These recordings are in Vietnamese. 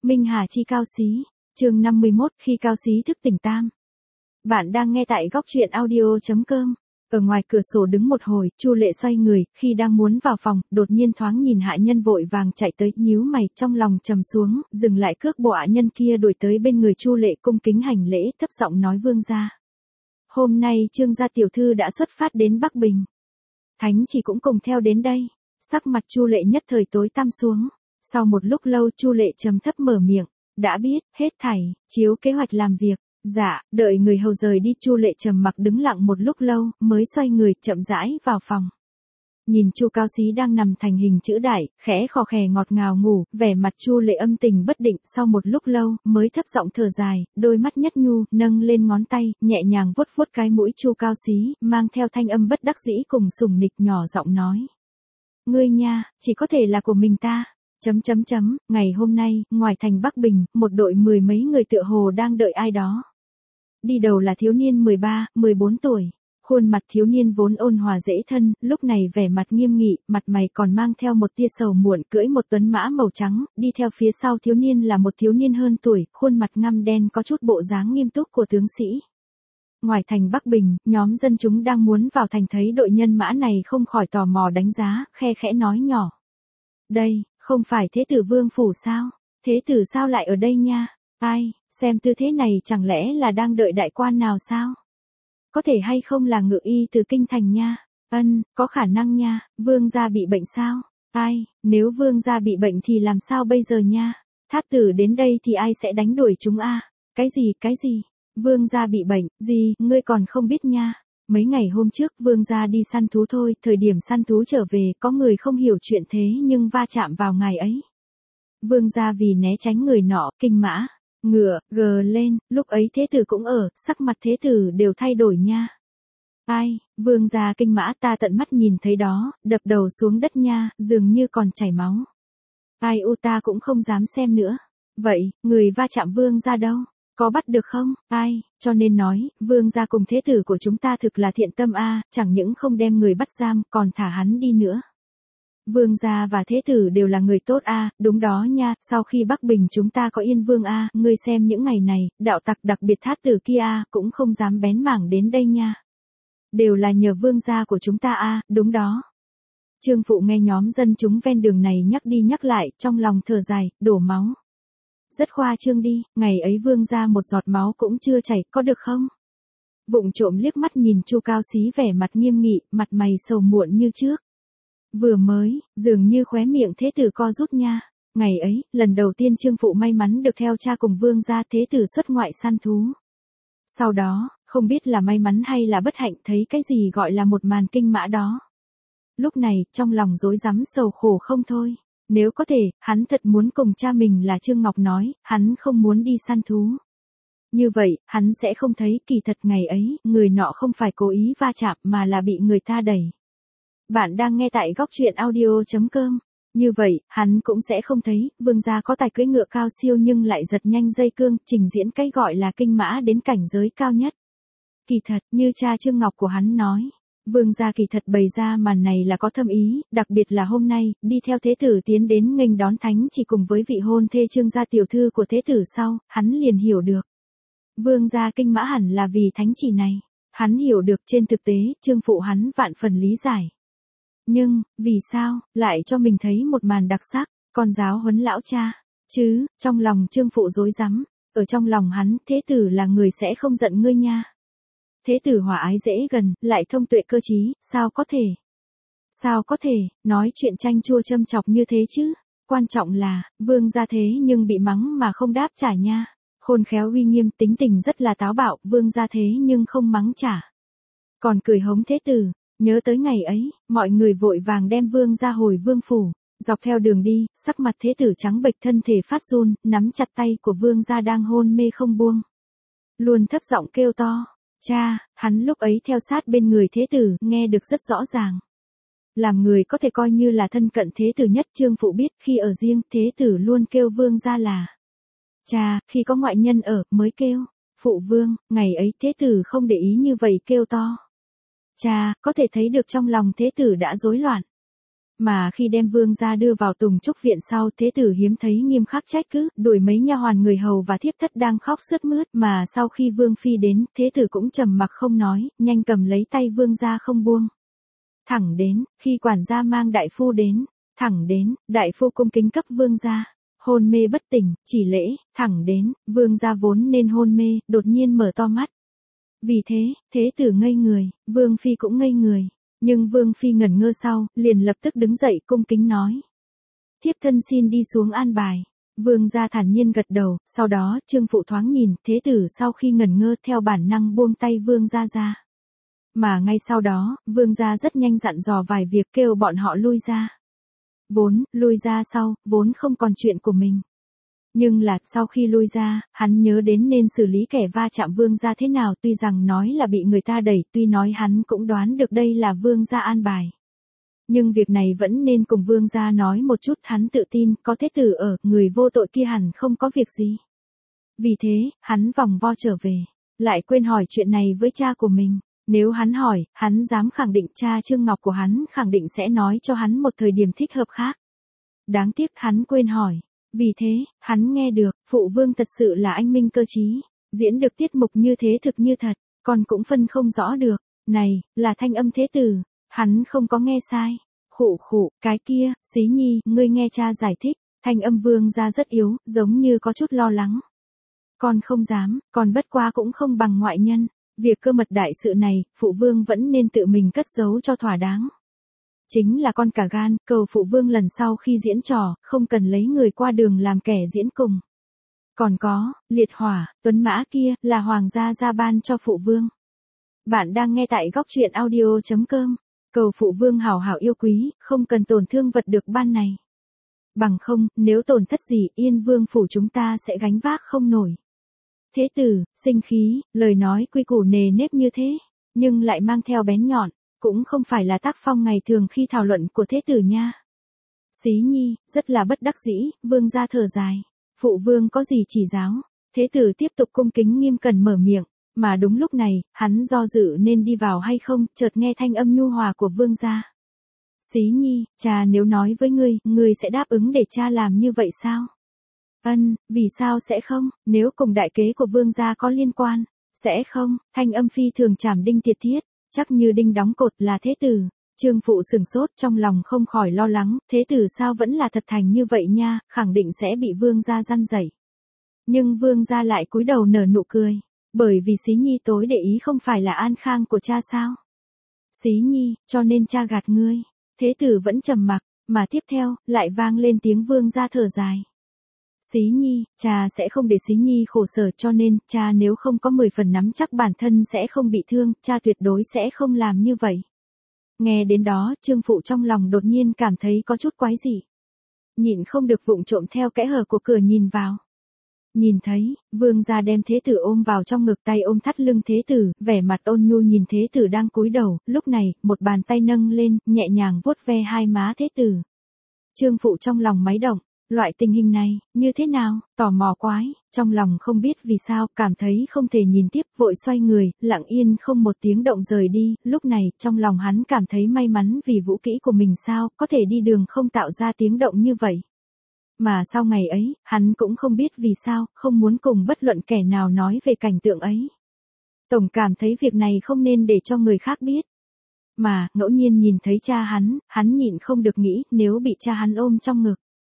Minh Hà chi Cao Xí, chương 51, khi Cao Xí thức tỉnh tam. Bạn đang nghe tại góc truyện audio.com. Ở ngoài cửa sổ đứng một hồi, Chu Lệ xoay người, khi đang muốn vào phòng, đột nhiên thoáng nhìn hạ nhân vội vàng chạy tới, nhíu mày, trong lòng trầm xuống, dừng lại cước bộ hạ nhân kia đuổi tới bên người Chu Lệ cung kính hành lễ, thấp giọng nói: Vương gia. Hôm nay Trương gia tiểu thư đã xuất phát đến Bắc Bình. Thánh chỉ cũng cùng theo đến đây. Sắc mặt Chu Lệ nhất thời tối tăm xuống. Sau một lúc lâu Chu Lệ trầm thấp mở miệng: đã biết, hết thảy, chiếu kế hoạch làm việc. Dạ, đợi người hầu rời đi Chu Lệ trầm mặc đứng lặng một lúc lâu, mới xoay người chậm rãi vào phòng. Nhìn Chu Cao Xí đang nằm thành hình chữ đại, khẽ khò khè ngọt ngào ngủ, vẻ mặt Chu Lệ âm tình bất định, sau một lúc lâu, mới thấp giọng thở dài, đôi mắt nhất nhu, nâng lên ngón tay, nhẹ nhàng vuốt vuốt cái mũi Chu Cao Xí, mang theo thanh âm bất đắc dĩ cùng sủng nịch nhỏ giọng nói: ngươi nha, chỉ có thể là của mình ta. Ngày hôm nay, ngoài thành Bắc Bình, một đội 10 mấy người tựa hồ đang đợi ai đó. Đi đầu là thiếu niên 13, 14 tuổi. Khuôn mặt thiếu niên vốn ôn hòa dễ thân, lúc này vẻ mặt nghiêm nghị, mặt mày còn mang theo một tia sầu muộn, cưỡi một tuấn mã màu trắng, đi theo phía sau thiếu niên là một thiếu niên hơn tuổi, khuôn mặt ngăm đen có chút bộ dáng nghiêm túc của tướng sĩ. Ngoài thành Bắc Bình, nhóm dân chúng đang muốn vào thành thấy đội nhân mã này không khỏi tò mò đánh giá, khe khẽ nói nhỏ: đây, không phải Thế tử Vương phủ sao? Thế tử sao lại ở đây nha? Ai, xem tư thế này chẳng lẽ là đang đợi đại quan nào sao? Có thể hay không là ngự y từ kinh thành nha? Có khả năng nha. Vương gia bị bệnh sao? Ai, nếu vương gia bị bệnh thì làm sao bây giờ nha? Thát tử đến đây thì ai sẽ đánh đuổi chúng a? Cái gì? Vương gia bị bệnh, gì, ngươi còn không biết nha. Mấy ngày hôm trước vương gia đi săn thú thôi, thời điểm săn thú trở về, có người không hiểu chuyện thế nhưng va chạm vào ngày ấy. Vương gia vì né tránh người nọ, kinh mã, ngựa, gờ lên, lúc ấy thế tử cũng ở, sắc mặt thế tử đều thay đổi nha. Ai, vương gia kinh mã ta tận mắt nhìn thấy đó, đập đầu xuống đất nha, dường như còn chảy máu. Ai ta cũng không dám xem nữa. Vậy, người va chạm vương gia đâu? Có bắt được không? Ai, cho nên nói, vương gia cùng thế tử của chúng ta thực là thiện tâm a, chẳng những không đem người bắt giam, còn thả hắn đi nữa. Vương gia và thế tử đều là người tốt a, đúng đó nha, sau khi Bắc Bình chúng ta có yên vương a, ngươi xem những ngày này, đạo tặc đặc biệt thát tử kia a, cũng không dám bén mảng đến đây nha. Đều là nhờ vương gia của chúng ta a, đúng đó. Trương phụ nghe nhóm dân chúng ven đường này nhắc đi nhắc lại, trong lòng thở dài, đổ máu. Rất khoa trương đi, ngày ấy vương gia một giọt máu cũng chưa chảy, có được không? Vụng trộm liếc mắt nhìn Chu Cao Xí vẻ mặt nghiêm nghị, mặt mày sầu muộn như trước. Vừa mới, dường như khóe miệng thế tử co rút nha. Ngày ấy, lần đầu tiên Trương phụ may mắn được theo cha cùng vương gia thế tử xuất ngoại săn thú. Sau đó, không biết là may mắn hay là bất hạnh thấy cái gì gọi là một màn kinh mã đó. Lúc này, trong lòng rối rắm sầu khổ không thôi. Nếu có thể, hắn thật muốn cùng cha mình là Trương Ngọc nói, hắn không muốn đi săn thú. Như vậy, hắn sẽ không thấy kỳ thật ngày ấy, người nọ không phải cố ý va chạm mà là bị người ta đẩy. Bạn đang nghe tại góc truyện audio.com. Như vậy, hắn cũng sẽ không thấy, vương gia có tài cưỡi ngựa cao siêu nhưng lại giật nhanh dây cương, trình diễn cái gọi là kinh mã đến cảnh giới cao nhất. Kỳ thật, như cha Trương Ngọc của hắn nói. Vương gia kỳ thật bày ra màn này là có thâm ý, đặc biệt là hôm nay, đi theo thế tử tiến đến nghênh đón thánh chỉ cùng với vị hôn thê Trương gia tiểu thư của thế tử sau, hắn liền hiểu được. Vương gia kinh mã hẳn là vì thánh chỉ này. Hắn hiểu được trên thực tế, Trương phụ hắn vạn phần lý giải. Nhưng, vì sao, lại cho mình thấy một màn đặc sắc, con giáo huấn lão cha, chứ, trong lòng Trương phụ rối rắm, ở trong lòng hắn, thế tử là người sẽ không giận ngươi nha. Thế tử hòa ái dễ gần, lại thông tuệ cơ trí, sao có thể, nói chuyện chanh chua châm chọc như thế chứ, quan trọng là, vương gia thế nhưng bị mắng mà không đáp trả nha, khôn khéo uy nghiêm tính tình rất là táo bạo, vương gia thế nhưng không mắng trả. Còn cười hống thế tử, nhớ tới ngày ấy, mọi người vội vàng đem vương gia hồi vương phủ, dọc theo đường đi, sắc mặt thế tử trắng bệch thân thể phát run, nắm chặt tay của vương gia đang hôn mê không buông. Luôn thấp giọng kêu to. Cha, hắn lúc ấy theo sát bên người thế tử, nghe được rất rõ ràng. Làm người có thể coi như là thân cận thế tử nhất, Trương phụ biết khi ở riêng, thế tử luôn kêu vương gia là cha, khi có ngoại nhân ở, mới kêu phụ vương, ngày ấy thế tử không để ý như vậy kêu to. Cha, có thể thấy được trong lòng thế tử đã rối loạn. Mà khi đem vương gia đưa vào Tùng Trúc viện sau, thế tử hiếm thấy nghiêm khắc trách cứ, đuổi mấy nha hoàn người hầu và thiếp thất đang khóc sướt mướt, mà sau khi vương phi đến, thế tử cũng trầm mặc không nói, nhanh cầm lấy tay vương gia không buông. Thẳng đến, khi quản gia mang đại phu đến, thẳng đến, đại phu cung kính cấp vương gia. Hôn mê bất tỉnh, chỉ lễ, thẳng đến, vương gia vốn nên hôn mê, đột nhiên mở to mắt. Vì thế, thế tử ngây người, vương phi cũng ngây người. Nhưng vương phi ngẩn ngơ sau, liền lập tức đứng dậy cung kính nói. Thiếp thân xin đi xuống an bài. Vương gia thản nhiên gật đầu, sau đó, trương phụ thoáng nhìn, thế tử sau khi ngẩn ngơ theo bản năng buông tay vương gia ra. Mà ngay sau đó, vương gia rất nhanh dặn dò vài việc kêu bọn họ lui ra. Lui ra sau, vốn không còn chuyện của mình. Nhưng là, sau khi lui ra, hắn nhớ đến nên xử lý kẻ va chạm vương gia thế nào, tuy rằng nói là bị người ta đẩy, tuy nói hắn cũng đoán được đây là vương gia an bài. Nhưng việc này vẫn nên cùng vương gia nói một chút, hắn tự tin, có thế tử ở, người vô tội kia hẳn không có việc gì. Vì thế, hắn vòng vo trở về, lại quên hỏi chuyện này với cha của mình. Nếu hắn hỏi, hắn dám khẳng định cha Trương Ngọc của hắn khẳng định sẽ nói cho hắn một thời điểm thích hợp khác. Đáng tiếc hắn quên hỏi. Vì thế, hắn nghe được, phụ vương thật sự là anh minh cơ trí, diễn được tiết mục như thế thực như thật, còn cũng phân không rõ được. Này, là thanh âm thế tử, hắn không có nghe sai. Khụ, cái kia, Xí Nhi, ngươi nghe cha giải thích, thanh âm vương ra rất yếu, giống như có chút lo lắng. Con không dám, còn bất quá cũng không bằng ngoại nhân. Việc cơ mật đại sự này, phụ vương vẫn nên tự mình cất giấu cho thỏa đáng. Chính là con cả gan, cầu phụ vương lần sau khi diễn trò, không cần lấy người qua đường làm kẻ diễn cùng. Còn có, liệt hỏa, tuấn mã kia, là hoàng gia gia ban cho phụ vương. Bạn đang nghe tại góc truyện audio.com. Cầu phụ vương hảo hảo yêu quý, không cần tổn thương vật được ban này. Bằng không, nếu tổn thất gì, Yên Vương phủ chúng ta sẽ gánh vác không nổi. Thế tử, sinh khí, lời nói quy củ nề nếp như thế, nhưng lại mang theo bén nhọn, cũng không phải là tác phong ngày thường khi thảo luận của thế tử nha. Xí Nhi, rất là bất đắc dĩ, vương gia thở dài. Phụ vương có gì chỉ giáo? Thế tử tiếp tục cung kính nghiêm cẩn mở miệng, mà đúng lúc này, hắn do dự nên đi vào hay không, chợt nghe thanh âm nhu hòa của vương gia. Xí Nhi, cha nếu nói với ngươi sẽ đáp ứng để cha làm như vậy sao? Vì sao sẽ không, nếu cùng đại kế của vương gia có liên quan, sẽ không, thanh âm phi thường chảm đinh tiệt thiết, chắc như đinh đóng cột là thế tử. Trương phụ sừng sốt trong lòng không khỏi lo lắng, thế tử sao vẫn là thật thành như vậy nha, khẳng định sẽ bị vương gia răn dạy. Nhưng vương gia lại cúi đầu nở nụ cười, bởi vì Xí Nhi tối để ý không phải là an khang của cha sao? Xí Nhi, cho nên cha gạt ngươi. Thế tử vẫn trầm mặc, mà tiếp theo, lại vang lên tiếng vương gia thở dài. Xí Nhi, cha sẽ không để Xí Nhi khổ sở, cho nên, cha nếu không có 10 phần nắm chắc bản thân sẽ không bị thương, cha tuyệt đối sẽ không làm như vậy. Nghe đến đó, Trương phụ trong lòng đột nhiên cảm thấy có chút quái dị. Nhịn không được vụng trộm theo kẽ hở của cửa nhìn vào. Nhìn thấy, vương gia đem thế tử ôm vào trong ngực, tay ôm thắt lưng thế tử, vẻ mặt ôn nhu nhìn thế tử đang cúi đầu, lúc này, một bàn tay nâng lên, nhẹ nhàng vuốt ve hai má thế tử. Trương phụ trong lòng máy động. Loại tình hình này, như thế nào, tò mò quái, trong lòng không biết vì sao, cảm thấy không thể nhìn tiếp, vội xoay người, lặng yên không một tiếng động rời đi, lúc này, trong lòng hắn cảm thấy may mắn vì vũ kỹ của mình sao, có thể đi đường không tạo ra tiếng động như vậy. Mà sau ngày ấy, hắn cũng không biết vì sao, không muốn cùng bất luận kẻ nào nói về cảnh tượng ấy. Tổng cảm thấy việc này không nên để cho người khác biết. Mà, ngẫu nhiên nhìn thấy cha hắn nhịn không được nghĩ, nếu bị cha hắn ôm trong ngực.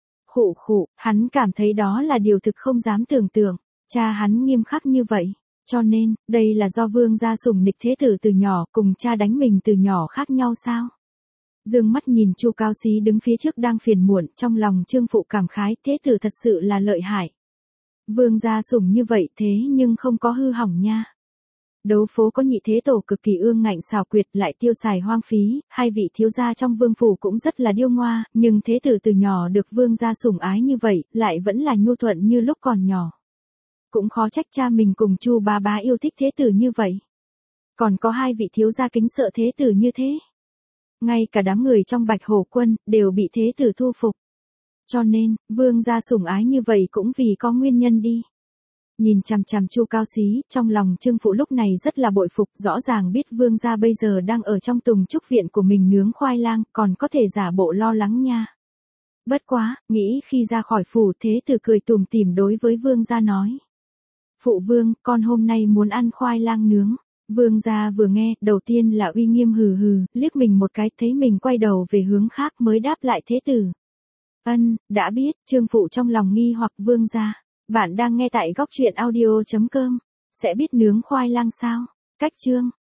Khụ, hắn cảm thấy đó là điều thực không dám tưởng tượng, cha hắn nghiêm khắc như vậy, cho nên, đây là do vương gia sủng nịch thế tử từ nhỏ, cùng cha đánh mình từ nhỏ khác nhau sao? Dương mắt nhìn Chu Cao Xí đứng phía trước đang phiền muộn, trong lòng Trương phụ cảm khái, thế tử thật sự là lợi hại. Vương gia sủng như vậy thế nhưng không có hư hỏng nha. Đấu phố có nhị thế tổ cực kỳ ương ngạnh xảo quyệt, lại tiêu xài hoang phí, hai vị thiếu gia trong vương phủ cũng rất là điêu ngoa, nhưng thế tử từ nhỏ được vương gia sủng ái như vậy, lại vẫn là nhu thuận như lúc còn nhỏ. Cũng khó trách cha mình cùng Chu bá bá yêu thích thế tử như vậy. Còn có hai vị thiếu gia kính sợ thế tử như thế. Ngay cả đám người trong Bạch Hổ quân, đều bị thế tử thu phục. Cho nên, vương gia sủng ái như vậy cũng vì có nguyên nhân đi. Nhìn chằm chằm Chu Cao Xí, trong lòng Trương Phụ lúc này rất là bội phục, rõ ràng biết vương gia bây giờ đang ở trong tùng trúc viện của mình nướng khoai lang, còn có thể giả bộ lo lắng nha. Bất quá, nghĩ khi ra khỏi phủ Thế Tử cười tủm tỉm đối với vương gia nói. Phụ vương, con hôm nay muốn ăn khoai lang nướng. Vương gia vừa nghe, đầu tiên là uy nghiêm hừ hừ, liếc mình một cái, thấy mình quay đầu về hướng khác mới đáp lại Thế Tử. Ân, đã biết, Trương Phụ trong lòng nghi hoặc vương gia. Bạn đang nghe tại góc truyện audio.com. Sẽ biết nướng khoai lang sao? Cách chương.